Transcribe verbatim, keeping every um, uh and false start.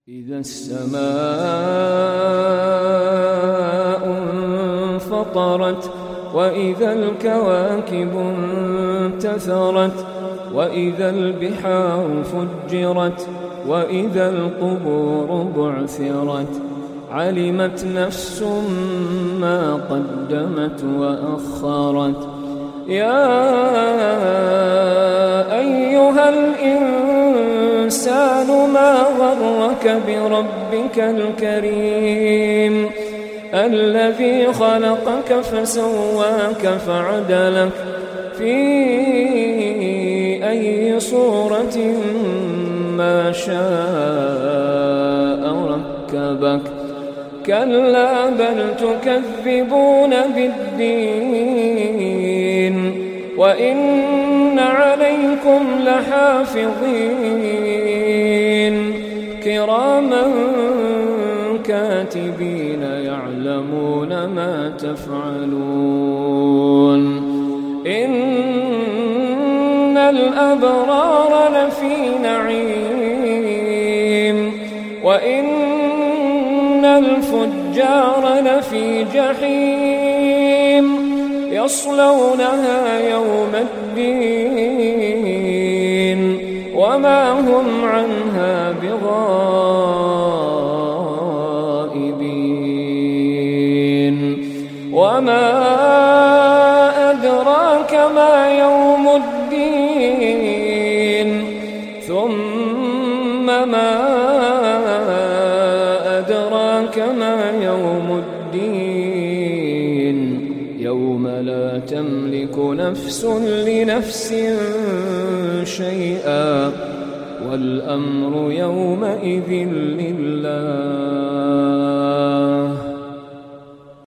إذا السماء انفطرت وإذا الكواكب انتثرت وإذا البحار فجرت وإذا القبور بعثرت علمت نفس ما قدمت وأخرت. يا أيها الإنسان ما غرك بربك الكريم الذي خلقك فسواك فعدلك في أي صورة ما شاء ركبك. كلا بل تكذبون بالدين وإن عليكم لحافظين كراما كاتبين يعلمون ما تفعلون. إن الأبرار لفي نعيم وإن الفجار لفي جحيم يصلونها يوم الدين وما هم عنها بغائبين. وما أدراك ما يوم الدين ثم ما أدراك ما يوم الدين يوم لا تملك نفس لنفس شيئا والأمر يومئذ لله.